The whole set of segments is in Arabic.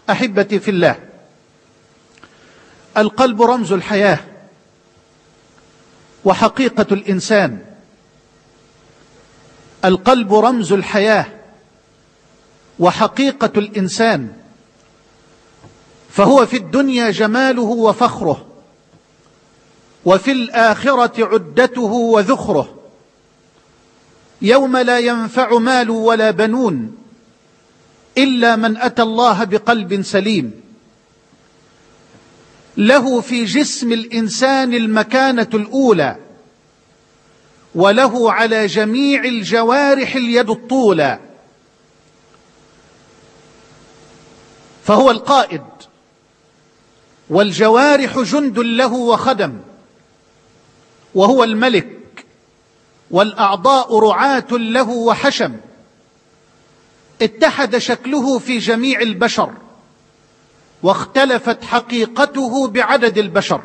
أحبتي في الله، القلب رمز الحياة وحقيقة الإنسان. القلب رمز الحياة وحقيقة الإنسان، فهو في الدنيا جماله وفخره، وفي الآخرة عدته وذخره. يوم لا ينفع مال ولا بنون إلا من أتى الله بقلب سليم. له في جسم الإنسان المكانة الأولى، وله على جميع الجوارح اليد الطولى، فهو القائد، والجوارح جند له وخدم، وهو الملك، والأعضاء رعاة له وحشم. اتحد شكله في جميع البشر، واختلفت حقيقته بعدد البشر.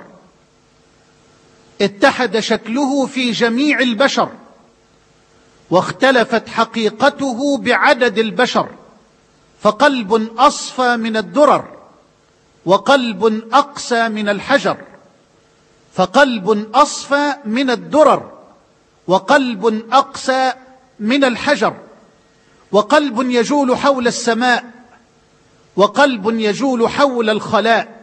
اتحد شكله في جميع البشر، واختلفت حقيقته بعدد البشر. فقلب أصفى من الدرر، وقلب أقسى من الحجر. فقلب أصفى من الدرر، وقلب أقسى من الحجر. وقلب يجول حول السماء، وقلب يجول حول الخلاء.